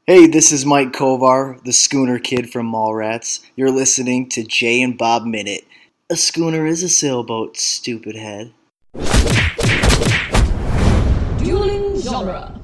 Hey, this is Mike Kovar, the Schooner Kid from Mallrats. You're listening to Jay and Bob Minute. A schooner is a sailboat, stupid head. Dueling genre.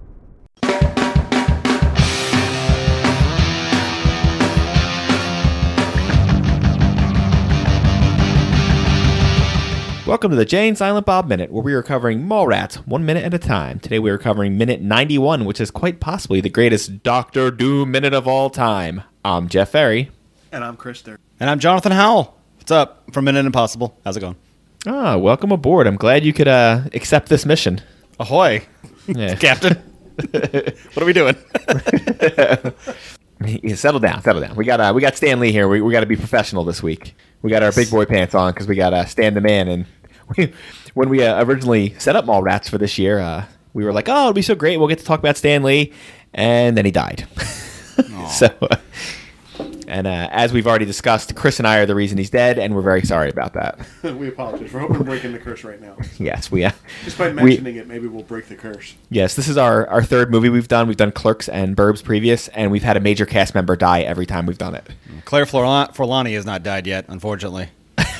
Welcome to the Jay and Silent Bob Minute, where we are covering Mallrats 1 minute at a time. Today we are covering minute 91, which is quite possibly the greatest Doctor Doom minute of all time. I'm Jeff Ferry. And I'm Krister. And I'm Jonathan Howell. What's up from Minute Impossible? How's it going? Welcome aboard. I'm glad you could accept this mission. Ahoy, Yeah. Captain. What are we doing? Yeah, settle down. We got Stan Lee here. We got to be professional this week. We got our big boy pants on because we got Stan the Man. And when we originally set up Mallrats for this year, we were like, oh, it'll be so great. We'll get to talk about Stan Lee. And then he died. As we've already discussed, Chris and I are the reason he's dead, and we're very sorry about that. We apologize. We're hoping to break the curse right now. Yes, Just by mentioning it, maybe we'll break the curse. Yes, this is our third movie we've done. We've done Clerks and Burbs previous, and we've had a major cast member die every time we've done it. Claire Forlani has not died yet, unfortunately.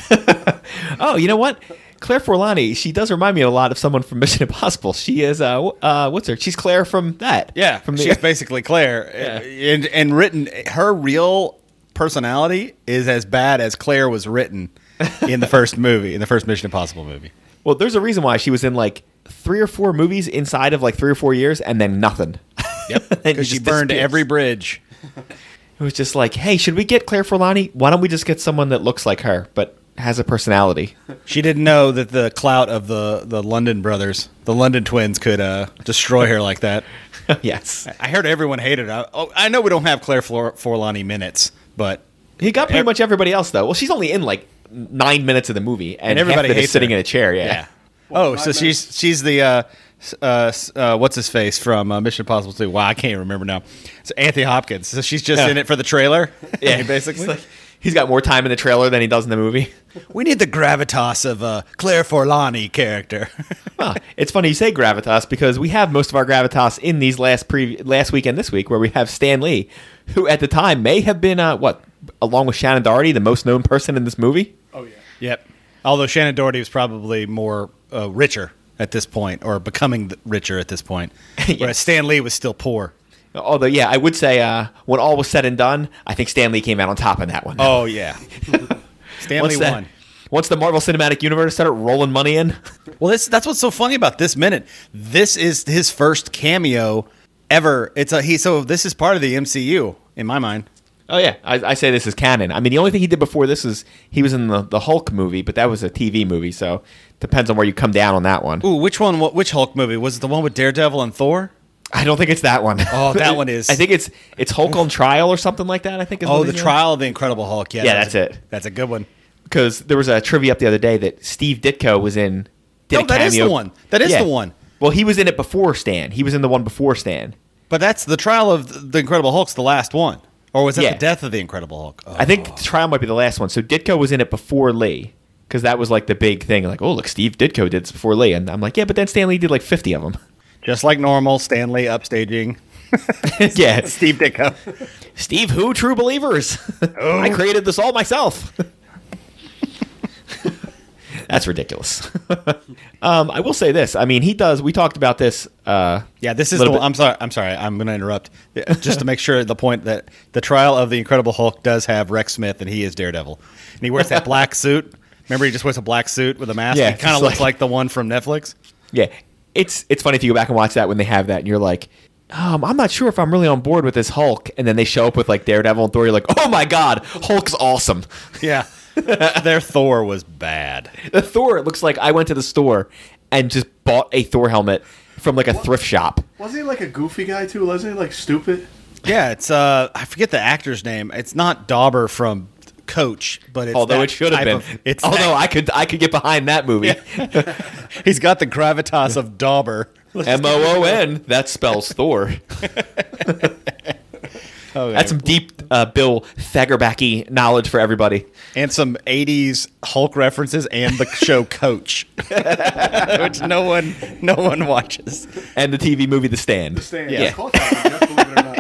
Oh, you know what? Claire Forlani, she does remind me a lot of someone from Mission Impossible. She is, what's her? She's Claire from that. Yeah, she's basically Claire. Yeah. And written, her real personality is as bad as Claire was written in the first movie, in the first Mission Impossible movie. Well, there's a reason why she was in like 3 or 4 movies inside of like 3 or 4 years, and then nothing. Yep, because she burned every bridge. It was just like, hey, should we get Claire Forlani? Why don't we just get someone that looks like her, but has a personality? She didn't know that the clout of the London brothers, the London twins, could destroy her like that. Yes. I heard everyone hated her. I know we don't have Claire Forlani minutes, but He got pretty much everybody else, though. Well, she's only in like 9 minutes of the movie, and everybody half of it is hates sitting her. in a chair. Yeah. Oh, so she's the what's his face from Mission Impossible 2? Wow, I can't remember now. It's Anthony Hopkins. So she's just in it for the trailer. Yeah, basically. He's got more time in the trailer than he does in the movie. We need the gravitas of Claire Forlani character. Well, it's funny you say gravitas because we have most of our gravitas in these last week and this week, where we have Stan Lee, who at the time may have been along with Shannon Doherty, the most known person in this movie. Oh, yeah. Yep. Although Shannon Doherty was probably more richer at this point, or becoming richer at this point, whereas Stan Lee was still poor. Although, yeah, I would say when all was said and done, I think Stan Lee came out on top in that one. Oh, yeah. Stan Lee won. Once the Marvel Cinematic Universe started rolling money in. Well, that's what's so funny about this minute. This is his first cameo ever. So this is part of the MCU in my mind. Oh, yeah. I say this is canon. I mean, the only thing he did before this is he was in the Hulk movie, but that was a TV movie, so depends on where you come down on that one. Ooh, which one? Which Hulk movie? Was it the one with Daredevil and Thor? I don't think it's that one. Oh, that one is. I think it's Hulk on Trial or something like that, I think. The Trial of the Incredible Hulk. Yeah, that's it. That's a good one. Because there was a trivia up the other day that Steve Ditko was in. That is the one. That is the one. Well, he was in it before Stan. He was in the one before Stan. But that's the Trial of the Incredible Hulk's the last one. Or was that the Death of the Incredible Hulk? Oh. I think the Trial might be the last one. So Ditko was in it before Lee. Because that was like the big thing. Like, oh, look, Steve Ditko did this before Lee. And I'm like, yeah, but then Stan Lee did like 50 of them. Just like normal, Stan Lee upstaging. Yeah. Steve Ditko. Steve who? True Believers. Oh. I created this all myself. That's ridiculous. I will say this. I mean, he does. We talked about this. Yeah, this is. I'm sorry. I'm going to interrupt just to make sure the point that the Trial of the Incredible Hulk does have Rex Smith, and he is Daredevil, and he wears that black suit. Remember, he just wears a black suit with a mask. Yeah, it kind of looks like the one from Netflix. Yeah, it's funny if you go back and watch that when they have that, and you're like, I'm not sure if I'm really on board with this Hulk, and then they show up with like Daredevil and Thor. You're like, oh my god, Hulk's awesome. Yeah. Their Thor was bad. The Thor, it looks like I went to the store and just bought a Thor helmet from like a thrift shop. Wasn't he like a goofy guy too? Wasn't he like stupid? Yeah, it's I forget the actor's name. It's not Dauber from Coach, but it's although it should have been. I could get behind that movie. Yeah. He's got the gravitas of Dauber. MOON. That spells Thor. Okay. That's some deep Bill Fagerbacky knowledge for everybody. And some 80s Hulk references and the show Coach, which no one watches. And the TV movie The Stand. The Stand. Yeah. Call it that, Jeff, believe it or not.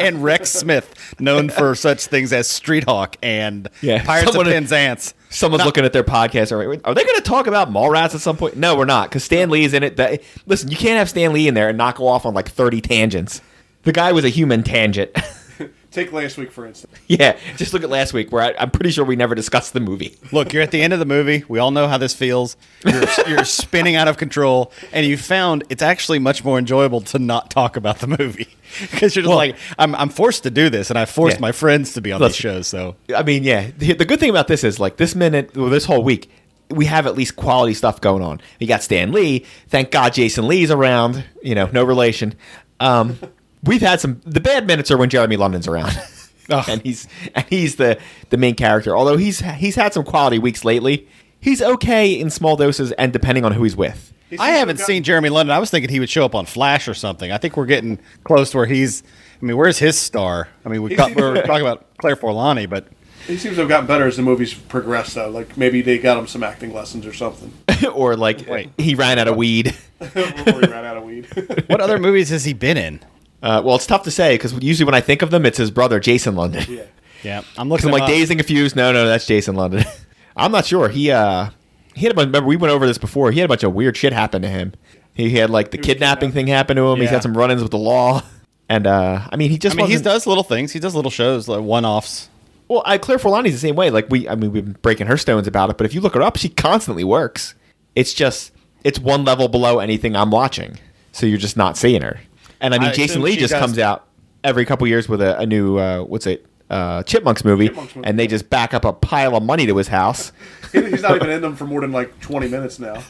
and Rex Smith, known for such things as Street Hawk and Yeah, Pirates someone- of Penzance. Someone's looking at their podcast. Are they going to talk about Mallrats at some point? No, we're not, because Stan Lee's in it. Listen, you can't have Stan Lee in there and not go off on like 30 tangents. The guy was a human tangent. Take last week, for instance. Yeah, just look at last week, where I'm pretty sure we never discussed the movie. Look, you're at the end of the movie. We all know how this feels. You're spinning out of control, and you found it's actually much more enjoyable to not talk about the movie because you're just like, I'm forced to do this, and I forced my friends to be on these shows. So I mean, yeah, the good thing about this is like this whole week, we have at least quality stuff going on. You got Stan Lee. Thank God Jason Lee's around. You know, no relation. We've had the bad minutes are when Jeremy London's around. and he's the main character. Although he's had some quality weeks lately. He's okay in small doses and depending on who he's with. I haven't seen Jeremy London. I was thinking he would show up on Flash or something. I think we're getting close to where he's. I mean, where's his star? I mean, we're talking about Claire Forlani, but He seems to have gotten better as the movies progressed, though. Like, maybe they got him some acting lessons or something. Or like he ran out of weed. Or he ran out of weed. what other movies has he been in? Well, it's tough to say because usually when I think of them, it's his brother Jason London. Yeah. Yeah, I'm looking. I'm like dazed and confused. No, that's Jason London. I'm not sure. He had a bunch. Remember, we went over this before. He had a bunch of weird shit happen to him. He had like the kidnapping thing happen to him. He's Yeah. had some run-ins with the law, and I mean, he does little things. He does little shows, like one-offs. Well, Claire Forlani's the same way. Like we've been breaking her stones about it, but if you look her up, she constantly works. It's one level below anything I'm watching, so you're just not seeing her. And I mean, I Jason assume Lee she just does- comes out every couple years with a new Chipmunks movie, and they just back up a pile of money to his house. He's not even in them for more than like 20 minutes now.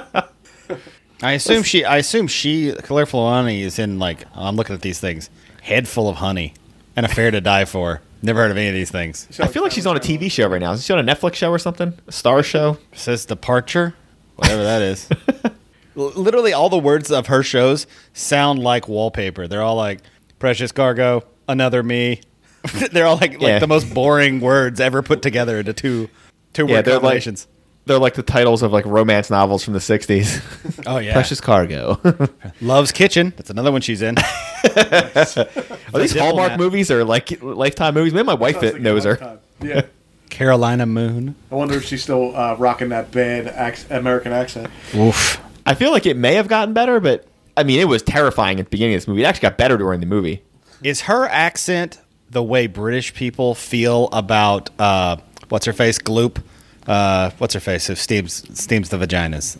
I assume Claire Forlani is in like I'm looking at these things. Head Full of Honey and Affair to Die For. Never heard of any of these things. I feel like she's on a TV show right now. Is she on a Netflix show or something? A Star show? It says Departure, whatever that is. Literally, all the words of her shows sound like wallpaper. They're all like Precious Cargo, Another Me. They're all like the most boring words ever put together into two word they're combinations. They're like the titles of like romance novels from the 60s. Oh yeah, Precious Cargo. Love's Kitchen. That's another one she's in. Are these Hallmark Diplomat. movies or like Lifetime movies? Maybe my wife I was thinking knows her. Lifetime. Yeah. Carolina Moon. I wonder if she's still rocking that bad American accent. Oof. I feel like it may have gotten better, but I mean, it was terrifying at the beginning of this movie. It actually got better during the movie. Is her accent the way British people feel about what's her face? Gloop. What's her face? Who steams the vaginas?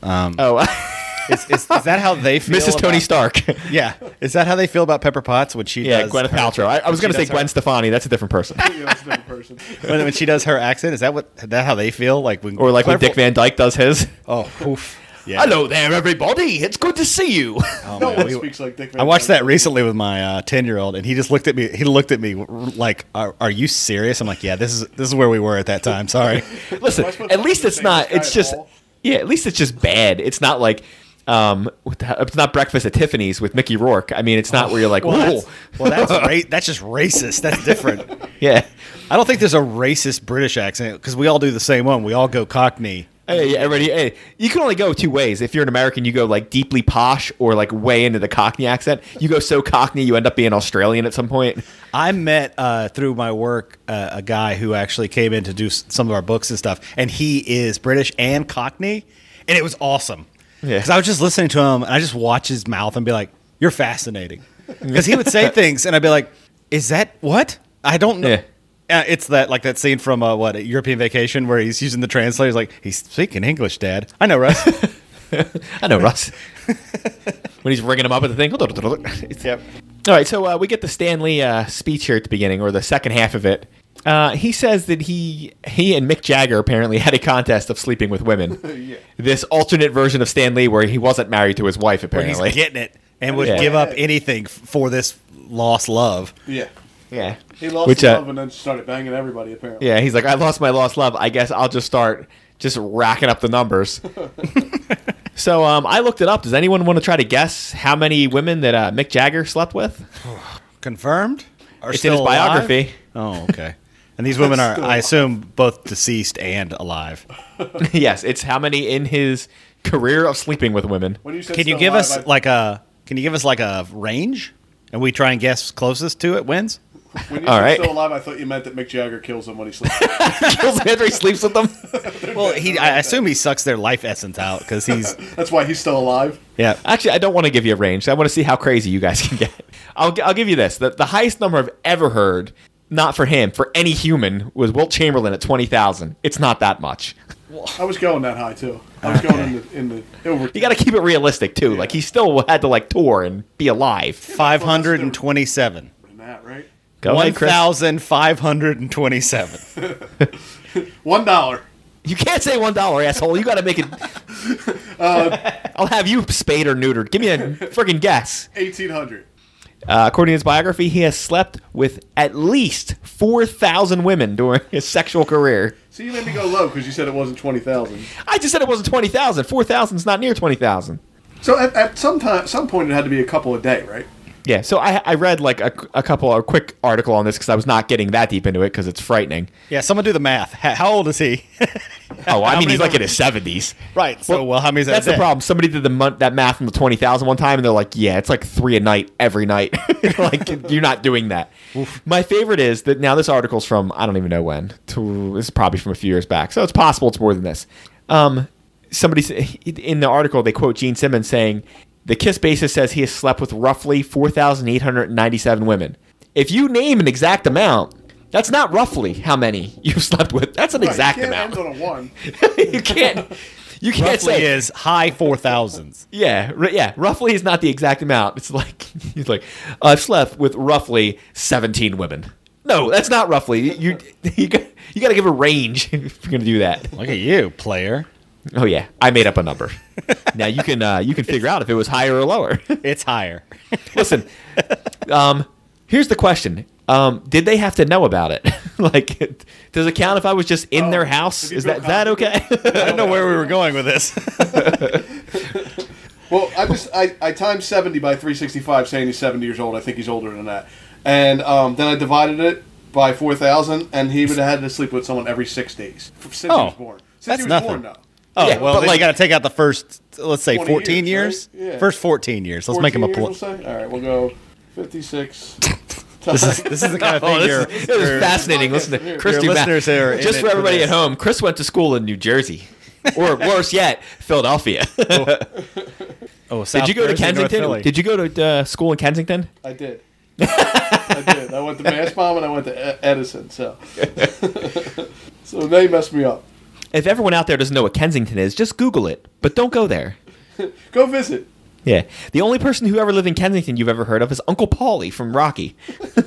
Is that how they feel? Mrs. Tony Stark. Yeah. Is that how they feel about Pepper Potts when she Yeah, does Gwyneth Paltrow. I was going to say Gwen Stefani. That's a different person. Yeah, that's a different person. when she does her accent? Is that how they feel? Like when Or like when Dick Van Dyke does his. Oh, oof. Yeah. Hello there, everybody. It's good to see you. Oh, No man. one We- speaks like Dick Van I watched Dyke. that recently with my 10-year-old, and he just looked at me. He looked at me like, "Are you serious?" I'm like, "Yeah, this is where we were at that time." Sorry. Listen, Am I supposed at to least it's understand not. this guy It's at just all? at least it's just bad. It's not like it's not Breakfast at Tiffany's with Mickey Rourke. I mean, it's not where you're like, whoa. That's just racist. That's different. Yeah. I don't think there's a racist British accent because we all do the same one. We all go Cockney. Hey, everybody. Hey, you can only go two ways. If you're an American, you go like deeply posh or like way into the Cockney accent. You go so Cockney, you end up being Australian at some point. I met through my work a guy who actually came in to do some of our books and stuff, and he is British and Cockney, and it was awesome. Yeah. Because I was just listening to him, and I just watch his mouth and be like, "You're fascinating," because he would say things, and I'd be like, "Is that what? I don't know." Yeah. It's that scene from a European Vacation where he's using the translator. He's like, "He's speaking English, Dad." I know, Russ. I know, Russ. When he's ringing him up at the thing. Yep. All right, so we get the Stan Lee speech here at the beginning, or the second half of it. He says that he and Mick Jagger apparently had a contest of sleeping with women. Yeah. This alternate version of Stan Lee where he wasn't married to his wife, Where he's apparently. getting it and would Yeah. give up anything for this lost love. Yeah. Yeah. He lost Which, his love and then started banging everybody, apparently. Yeah, he's like, I lost my lost love. I guess I'll just start just racking up the numbers. So I looked it up. Does anyone want to try to guess how many women that Mick Jagger slept with? Confirmed? Or It's in his still alive? biography. Oh, okay. And these women are, Still I assume, both deceased and alive. Yes, it's how many in his career of sleeping with women. When you said Can you still give alive, us like a range? And we try and guess closest to it wins? When you All said right. still alive, I thought you meant that Mick Jagger kills him when he sleeps. Kills him after he sleeps with them. Well, I assume he sucks their life essence out because he's That's why he's still alive. yeah. Actually, I don't want to give you a range. I want to see how crazy you guys can get. I'll give you this. The highest number I've ever heard, not for him, for any human, was Wilt Chamberlain at 20,000. It's not that much. I was going that high too. I was going in the over. You got to keep it realistic too. Yeah. Like he still had to like tour and be alive. 527. than that, right? Go ahead, Chris. 1,527. $1. You can't say $1, asshole. You got to make it. I'll have you spayed or neutered. Give me a friggin' guess. 1,800. According to his biography, he has slept with at least 4,000 women during his sexual career. So you made me go low because you said it wasn't 20,000. I just said it wasn't 20,000. 4,000 is not near 20,000. So at some point it had to be a couple a day, right? Yeah, so I read like a quick article on this because I was not getting that deep into it because it's frightening. Yeah, someone do the math. How old is he? Oh, I mean, many he's like in his 70s. Right. So, well, how many is that? That's the problem. Somebody did that math on the 20,000 one time, and they're like, yeah, it's like 3 a night every night. Like, you're not doing that. My favorite is that now this article's from, I don't even know when. This is probably from a few years back, so it's possible it's more than this. Somebody in the article, they quote Gene Simmons saying, the KISS bassist says he has slept with roughly 4,897 women. If you name an exact amount, that's not roughly how many you've slept with. That's an exact you can't amount. end on a 1. You can't. You can't Roughly say is high 4,000s. Yeah, yeah. Roughly is not the exact amount. It's like he's like I've slept with roughly 17 women. No, that's not roughly. You got to give a range if you're gonna do that. Look at you, player. Oh yeah, I made up a number. Now you can figure out if it was higher or lower. It's higher. Listen, here's the question. Did they have to know about it? Like, does it count if I was just in their house? if you Is feel that okay? I don't know where we were going with this. Well, I timed 70 by 365, saying he's 70 years old. I think he's older than that. And then I divided it by 4,000, and he would have had to sleep with someone every 6 days since he was born. Since that's he was nothing. born, no. Oh, Yeah, well, but then like- you got to take out the first, let's say, 20 14 years, years. right? Yeah. First 14 years. Let's make him a 14 point. years, we'll say? All right, we'll go 56. This is the kind of thing Oh, this is fascinating. Listen to Chris your do math. listeners are in Just it for for everybody this. at home, Chris went to school in New Jersey, or worse yet, Philadelphia. Oh, South Did you go to Jersey, North Kensington? Philly. Did you go to school in Kensington? I did. I did. I went to Mastbaum and I went to Edison. So they messed me up. If everyone out there doesn't know what Kensington is, just Google it, but don't go there. Go visit. Yeah, the only person who ever lived in Kensington you've ever heard of is Uncle Paulie from Rocky.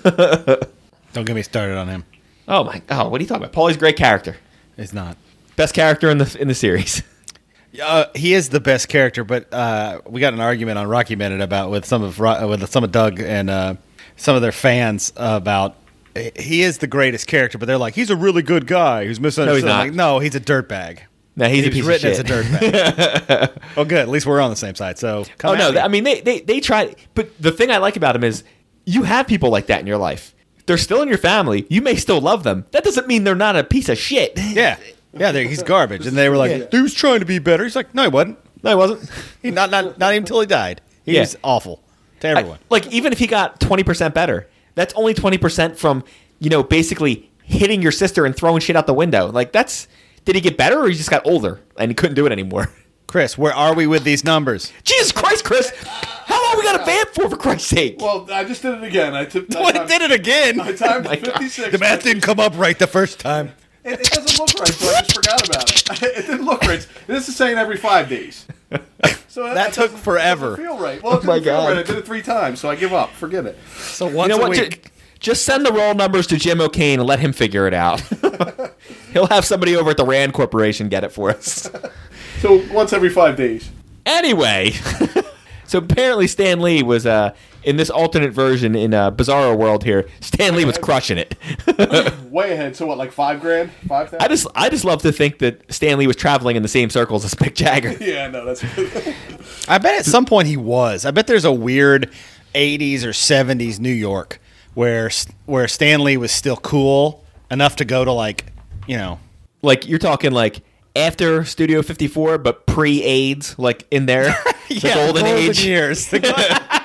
Don't get me started on him. Oh my! Oh, what are you talking about? Paulie's a great character, It's not. best character in the series. He is the best character, but we got an argument on Rocky Minute about with some of Doug and some of their fans about he is the greatest character, but they're like he's a really good guy who's misunderstood. No, he's not. I'm like, no, he's a dirtbag. No, he's a He was piece of written as shit. a dirtbag. Oh, good. At least we're on the same side. So come Oh at no! me. I mean, they try, but the thing I like about him is you have people like that in your life. They're still in your family. You may still love them. That doesn't mean they're not a piece of shit. Yeah, he's garbage. And they were like, he was trying to be better. He's like, no, he wasn't. No, he wasn't. He not even until he died. He Yeah. was awful to everyone. Like even if he got 20% better, that's only 20% from basically hitting your sister and throwing shit out the window. Like did he get better or he just got older and he couldn't do it anymore? Chris, where are we with these numbers? Jesus Christ, Chris! How long we got a vamp for Christ's sake? Well, I just did it again. I did it again. I timed my God. 56. The math didn't come up right the first time. It doesn't look right, so I just forgot about it. It didn't look right. This is saying every 5 days. So That took doesn't- forever. Doesn't feel right. Well, it my didn't feel God. right. I did it 3 times, so I give up. Forget it. So once You know a what? week. Just send the roll numbers to Jim O'Kane and let him figure it out. He'll have somebody over at the Rand Corporation get it for us. So once every 5 days. Anyway, so apparently Stan Lee was in this alternate version in Bizarro World here. Stan Lee was crushing it. Way ahead. So what, like $5,000? 5,000? I just love to think that Stan Lee was traveling in the same circles as Mick Jagger. Yeah, no, that's. I bet at some point he was. I bet there's a weird 80s or 70s New York where Stan Lee was still cool enough to go to like Like you're talking like after Studio 54, but pre-AIDS, like in there, the golden age. years.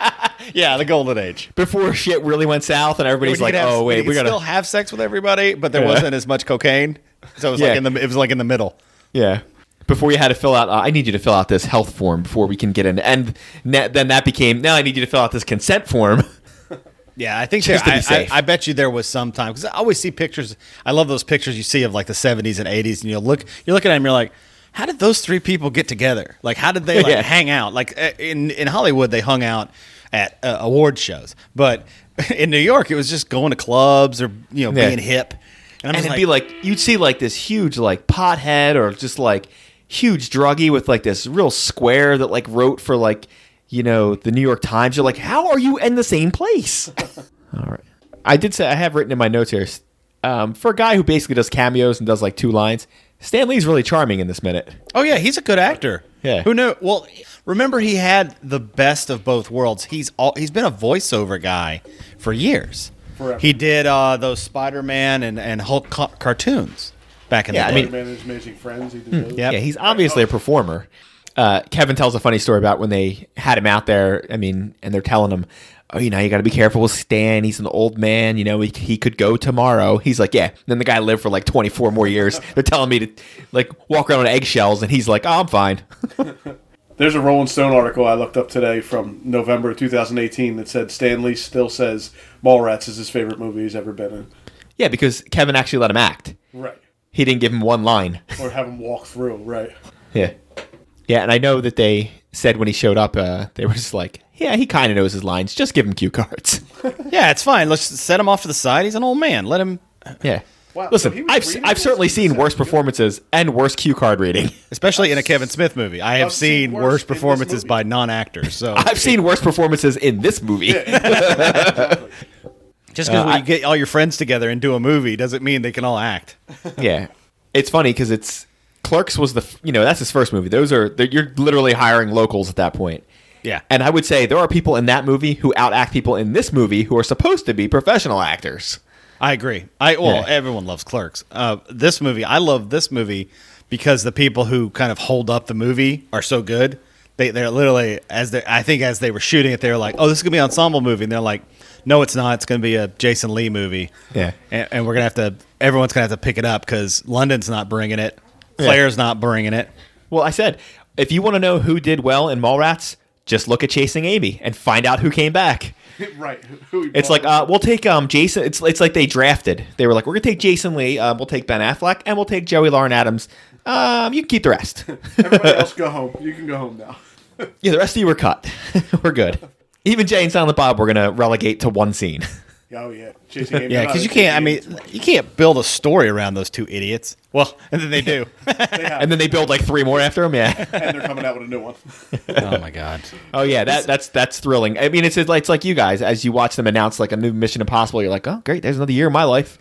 Yeah, the golden age. Before shit really went south and everybody's like, oh wait, we gotta still have sex with everybody, but there wasn't as much cocaine, so it was like in the middle. Yeah. Before you had to fill out, I need you to fill out this health form before we can get in. And then that became, now I need you to fill out this consent form. Yeah, I think Just to be safe. I bet you there was some time, because I always see pictures. I love those pictures you see of like the 70s and 80s, and you're looking at them, and you're like, how did those three people get together? Like, how did they hang out? Like in Hollywood, they hung out at award shows, but in New York, it was just going to clubs or being hip. And it'd be like, you'd see like this huge like pothead or just like huge druggie with like this real square that like wrote for like, the New York Times. You're like, how are you in the same place? All right. I have written in my notes here, for a guy who basically does cameos and does like 2 lines, Stan Lee's really charming in this minute. Oh yeah, he's a good actor. Yeah. Who knew? Well, remember he had the best of both worlds. He's been a voiceover guy for years. Forever. He did those Spider-Man and Hulk cartoons back in the day. Spider-Man and His Amazing Friends. He did those. Yep. Yeah, he's obviously a performer. Kevin tells a funny story about when they had him out there. and they're telling him, oh, you got to be careful with Stan. He's an old man. He could go tomorrow. He's like, yeah. And then the guy lived for like 24 more years. They're telling me to like walk around on eggshells, and he's like, oh, I'm fine. There's a Rolling Stone article I looked up today from November 2018 that said Stan Lee still says Mallrats is his favorite movie he's ever been in. Yeah, because Kevin actually let him act. Right. He didn't give him one line. Or have him walk through, right. Yeah. Yeah, and I know that they said when he showed up, they were just like, yeah, he kind of knows his lines. Just give him cue cards. Yeah, it's fine. Let's set him off to the side. He's an old man. Let him. Yeah. Wow, so Listen, he was reading I've this? certainly seen worse performances and worse cue card reading. Especially in a Kevin Smith movie. I have I've seen seen worse worse in this performances movie. by non-actors. So I've seen worse performances in this movie. Exactly. just because you get all your friends together and do a movie doesn't mean they can all act. Yeah. It's funny because Clerks was that's his first movie. You're literally hiring locals at that point. Yeah. And I would say there are people in that movie who outact people in this movie who are supposed to be professional actors. I agree. Everyone loves Clerks. This movie, I love this movie because the people who kind of hold up the movie are so good. They're literally as they were shooting it, they were like, "Oh, this is gonna be an ensemble movie," and they're like, "No, it's not. It's gonna be a Jason Lee movie." Yeah. And we're gonna have to. Everyone's gonna have to pick it up because London's not bringing it. Claire's not bringing it. Well, I said, if you want to know who did well in Mallrats, just look at Chasing Amy and find out who came back. Right. Who he It's like we'll take Jason. It's like they drafted. They were like, we're gonna take Jason Lee. We'll take Ben Affleck, and we'll take Joey Lauren Adams. You can keep the rest. Everybody else go home. You can go home now. Yeah, the rest of you were cut. We're good. Even Jay and Silent Bob we're gonna relegate to one scene. Oh yeah, Chasing Amy. Yeah, because you can't. I mean, you can't build a story around those two idiots. Well, and then they do. And then they build like 3 more after him. Yeah. and they're coming out with a new one. Oh my god. Oh yeah, that's thrilling. I mean, it's like you guys as you watch them announce like a new Mission Impossible. You're like, oh great, there's another year of my life.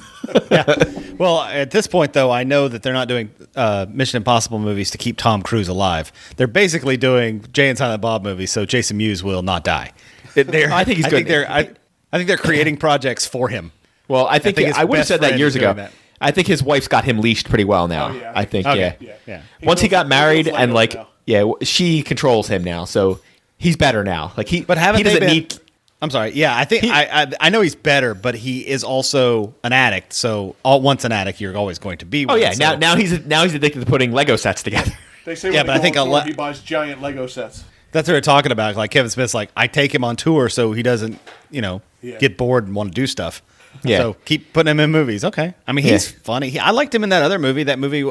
Well, at this point, though, I know that they're not doing Mission Impossible movies to keep Tom Cruise alive. They're basically doing Jay and Silent Bob movies so Jason Mewes will not die. I think he's good. I think they're creating projects for him. Well, I think his I would have best said that friend years is doing ago. that. I think his wife's got him leashed pretty well now. Oh, yeah. I think, Okay. yeah. Yeah. Once he got married feels and like like, now. she controls him now, so he's better now. Like But haven't he doesn't they been? need. I'm sorry. Yeah, I think I know he's better, but he is also an addict. So once an addict, you're always going to be. Oh one, yeah, so- now he's addicted to putting Lego sets together. They say Yeah, when but they I go think on a tour, lot- he buys giant Lego sets. That's what they're talking about. Like Kevin Smith's like, I take him on tour so he doesn't, Yeah. get bored and want to do stuff. Yeah. So keep putting him in movies. Okay. I mean, he's funny. I liked him in that other movie. That movie,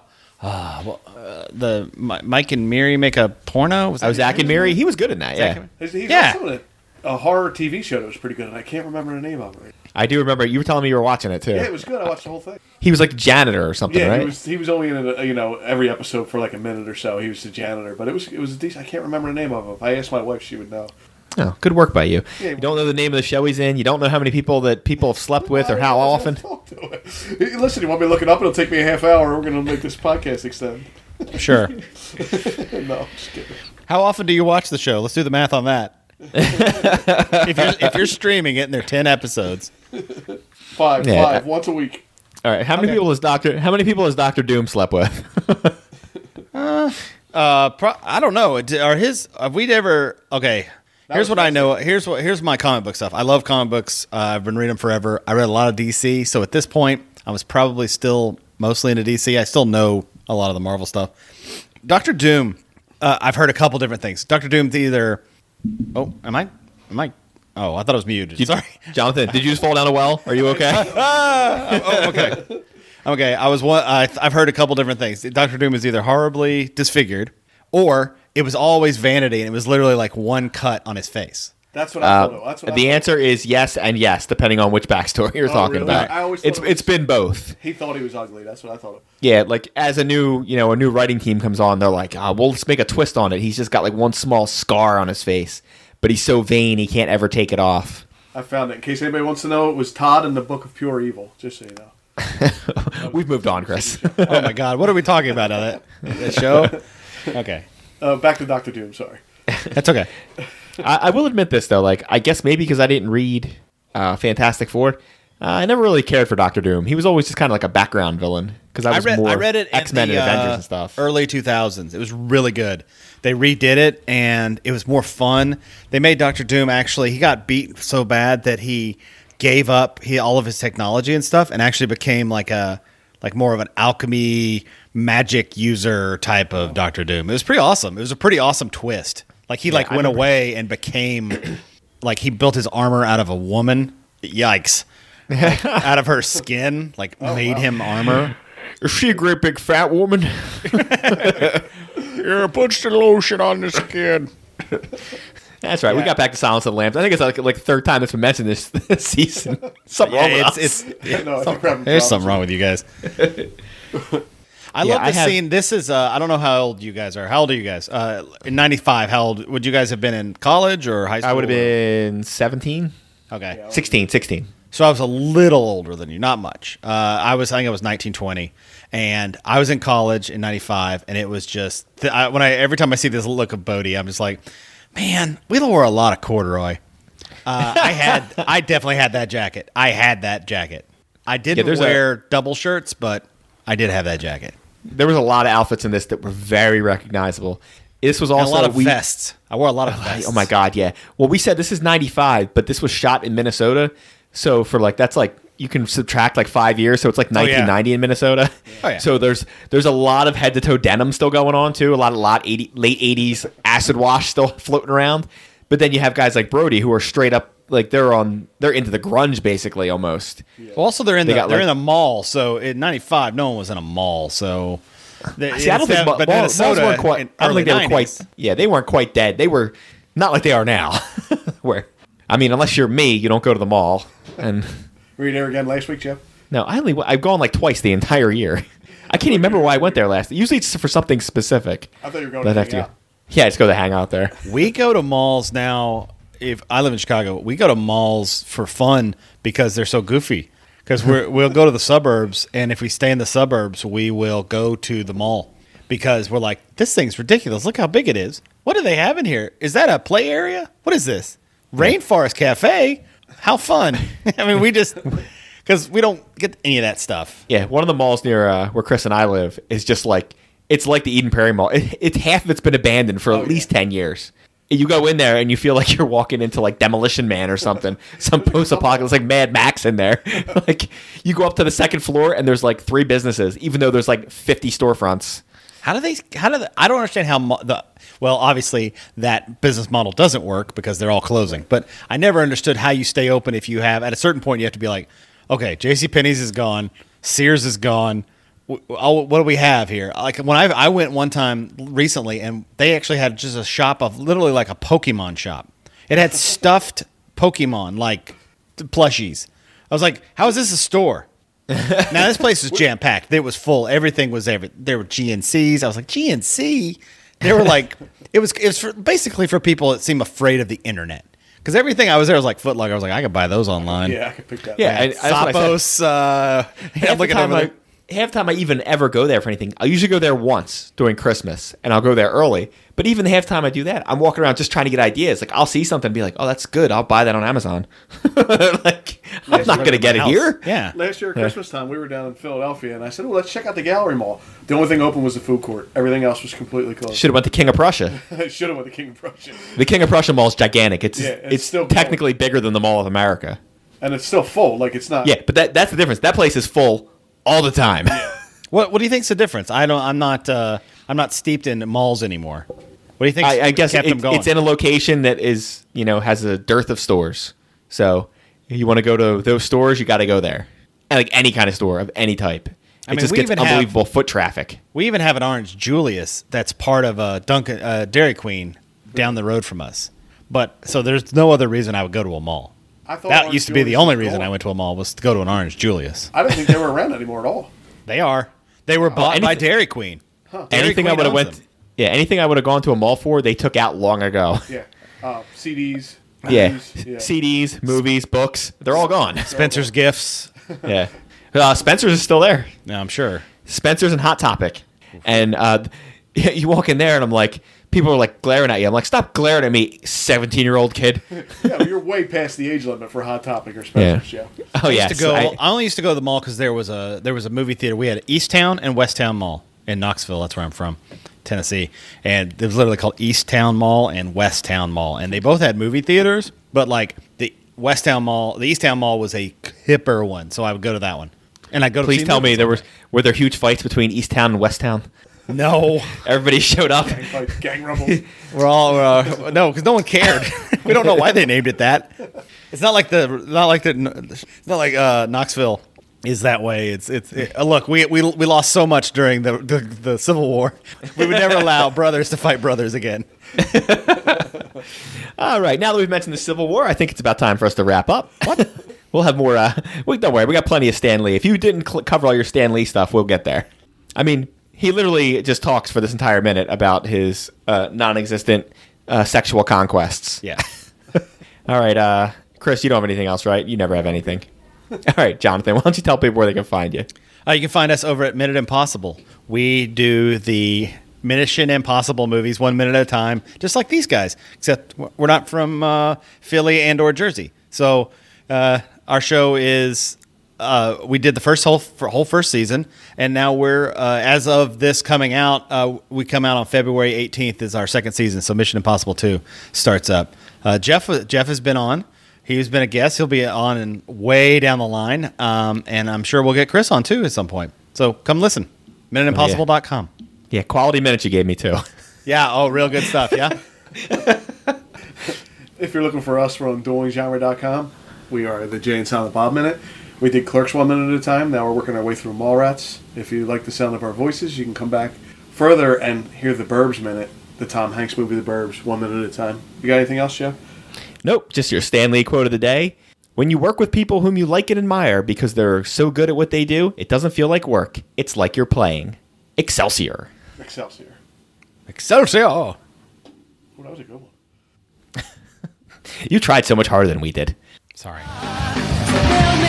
the Mike and Miri make a porno. Was I was that Zach and Miri. He was good in that. Yeah, He's Yeah. also in a horror TV show that was pretty good, and I can't remember the name of it. I do remember. You were telling me you were watching it too. Yeah, it was good. I watched the whole thing. He was like a janitor or something, Yeah, right? he was only in it, every episode for like a minute or so. He was the janitor, but it was decent. I can't remember the name of it. If I asked my wife, she would know. Oh, good work by you. Yeah, You don't know the name of the show he's in. You don't know how many people have slept with or how often. Talk to it. Listen, you want me to look it up? It'll take me a half hour. We're going to make this podcast extend. Sure. No, just kidding. How often do you watch the show? Let's do the math on that. if you're streaming it and there are 10 episodes. Five, once a week. All right, how many people has Doctor Doom slept with? I don't know. Have we ever? Okay, Here's what I know. Here's my comic book stuff. I love comic books. I've been reading them forever. I read a lot of DC, so at this point, I was probably still mostly into DC. I still know a lot of the Marvel stuff. Doctor Doom. I've heard a couple different things. Doctor Doom's either. Oh, am I? Oh, I thought it was muted. Sorry, Jonathan. Did you just fall down a well? Are you okay? Okay. Okay. I've heard a couple different things. Doctor Doom is either horribly disfigured, or it was always vanity, and it was literally like one cut on his face. That's what I thought. The answer is yes and yes, depending on which backstory you're talking really? about. I always thought it's been both. He thought he was ugly. That's what I thought. Yeah, like as a new writing team comes on, they're like, well, let's make a twist on it. He's just got like one small scar on his face, but he's so vain he can't ever take it off. I found it. In case anybody wants to know, it was Todd in the Book of Pure Evil. Just so you know. We've moved on, Chris. Oh my God, what are we talking about on that show? Okay, back to Doctor Doom. Sorry. That's okay. I will admit this though, like I guess maybe because I didn't read Fantastic Four, I never really cared for Doctor Doom. He was always just kind of like a background villain because I read it X-Men in the, and Avengers and stuff. Early 2000s. It was really good. They redid it and it was more fun. They made Doctor Doom he got beat so bad that he gave up all of his technology and stuff and actually became like more of an alchemy magic user type of Doctor Doom. It was pretty awesome. It was a pretty awesome twist. Like he went away and became like he built his armor out of a woman. Yikes. Out of her skin, made him armor. Is she a great big fat woman? Yeah, put the lotion on the skin. That's right. Yeah. We got back to Silence of the Lambs. I think it's like the third time it's been mentioned this season. Something wrong with us. There's something wrong with you guys. I love this scene. This is, I don't know how old you guys are. How old are you guys? In 95, how old would you guys have been in college or high school? I would have been 17. Okay. Yeah, 16. So I was a little older than you, not much. I think I was 19, 20. And I was in college in 95, and it was just, every time I see this look of Bodie, I'm just like, man, we wore a lot of corduroy. I definitely had that jacket. I didn't wear double shirts, but I did have that jacket. There was a lot of outfits in this that were very recognizable. This was also a lot of vests. I wore a lot of vests. Oh my God, yeah. Well, we said this is 95, but this was shot in Minnesota. So for that's you can subtract 5 years, so it's 1990 in Minnesota. Oh, yeah. So there's a lot of head to toe denim still going on too. A lot late 80s acid wash still floating around. But then you have guys like Brody who are straight up they're into the grunge basically almost. Yeah. Well, also they're in the mall. So in 95, no one was in a mall. So I don't think malls weren't quite. I don't think they were quite. Yeah, they weren't quite dead. They were not like they are now. Where unless you're me, you don't go to the mall. And were you there again last week, Jeff? No, I've gone twice the entire year. I can't even remember why I went there last. Usually it's for something specific. I thought you were going to hang out. Yeah, just go to hang out there. We go to malls now. If I live in Chicago, we go to malls for fun because they're so goofy. Because we'll go to the suburbs, and if we stay in the suburbs, we will go to the mall because we're like, this thing's ridiculous. Look how big it is. What do they have in here? Is that a play area? What is this? Rainforest Cafe? How fun. We just... Because we don't get any of that stuff. Yeah, one of the malls near where Chris and I live is just it's like the Eden Prairie Mall. It's half of it's been abandoned for at least 10 years. You go in there and you feel like you're walking into Demolition Man or something, some post-apocalypse Mad Max in there. You go up to the second floor and there's 3 businesses, even though there's 50 storefronts. I don't understand how obviously that business model doesn't work because they're all closing. But I never understood how you stay open if you have, at a certain point, you have to be like, okay, JCPenney's is gone, Sears is gone. What do we have here? When I went one time recently, and they actually had just a shop of literally a Pokemon shop. It had stuffed Pokemon, plushies. I was like, how is this a store? Now this place was jam packed. It was full. Everything was there. There were GNCs. I was like, GNC? They were it was basically for people that seem afraid of the internet. Because everything I was there was Foot Locker. I was like, I could buy those online. Yeah, I could pick that. Yeah, Zappos. I'm looking over there. half the time I even ever go there for anything, I usually go there once during Christmas, and I'll go there early. But even the half time I do that, I'm walking around just trying to get ideas. Like, I'll see something and be like, oh, that's good. I'll buy that on Amazon. Like, I'm not going to get it here. Yeah. Last year at Christmas time, we were down in Philadelphia, and I said, let's check out the Gallery Mall. The only thing open was the food court. Everything else was completely closed. Should have went to King of Prussia. Should have went to King of Prussia. The King of Prussia Mall is gigantic. It's still technically bigger than the Mall of America. And it's still full. Like, it's not. Yeah, but that's the difference. That place is full all the time. What do you think's the difference? I'm not steeped in malls anymore. What do you think? I guess kept them going? it's in a location that is, has a dearth of stores. So if you want to go to those stores, you got to go there. And like any kind of store of any type. It just gets unbelievable foot traffic. We even have an Orange Julius that's part of a Dairy Queen down the road from us. But so there's no other reason I would go to a mall. I thought that Orange used to be the Julius only was reason gone. I went to a mall was to go to an Orange Julius. I didn't think they were around anymore at all. They are. They were bought by Dairy Queen. Huh. Dairy Anything I Queen would have owns went, them. anything I would have gone to a mall for, they took out long ago. Yeah. CDs. Yeah. movies, yeah. CDs, movies, books, they're all gone. Spencer's Gifts. Yeah. Spencer's is still there. No, I'm sure. Spencer's and Hot Topic. And you walk in there and I'm like, people are like glaring at you. I'm like, stop glaring at me, 17-year-old kid. Yeah, well, you're way past the age limit for Hot Topic or Spencer's. Yeah. Oh, yeah. I only used to go to the mall because there was a movie theater. We had Easttown and Westtown Mall in Knoxville. That's where I'm from, Tennessee. And it was literally called Easttown Mall and Westtown Mall. And they both had movie theaters, but like the Easttown Mall was a hipper one. So I would go to that one. And I'd go to Please tell me were there huge fights between Easttown and Westtown? No. Everybody showed up. Gang rumbles. We're all no, because no one cared. We don't know why they named it that. It's not like Knoxville is that way. It's look, we lost so much during the Civil War. We would never allow brothers to fight brothers again. All right, now that we've mentioned the Civil War, I think it's about time for us to wrap up. What? We'll have more. Don't worry, we got plenty of Stan Lee. If you didn't cover all your Stan Lee stuff, we'll get there. I mean, he literally just talks for this entire minute about his non-existent sexual conquests. Yeah. All right, Chris, you don't have anything else, right? You never have anything. All right, Jonathan, why don't you tell people where they can find you? You can find us over at Minute Impossible. We do the Mission Impossible movies 1 minute at a time, just like these guys, except we're not from Philly and or Jersey. So our show is we did the whole first season, and now we're as of this coming out, we come out on February 18th is our second season. So Mission Impossible 2 starts up. Jeff has been on. He's been a guest. He'll be on and way down the line, and I'm sure we'll get Chris on too at some point. So come listen. MinuteImpossible.com. Yeah, quality minutes you gave me too. Yeah. Oh, real good stuff. Yeah. If you're looking for us, we're on duelinggenre.com. We are the Jay and Silent Bob Minute. We did Clerks 1 minute at a time. Now we're working our way through Mallrats. If you like the sound of our voices, you can come back further and hear the Burbs Minute, the Tom Hanks movie, The Burbs, 1 minute at a time. You got anything else, Jeff? Nope, just your Stan Lee quote of the day. When you work with people whom you like and admire because they're so good at what they do, it doesn't feel like work. It's like you're playing. Excelsior. Excelsior. Excelsior. Oh, that was a good one. You tried so much harder than we did. Sorry. So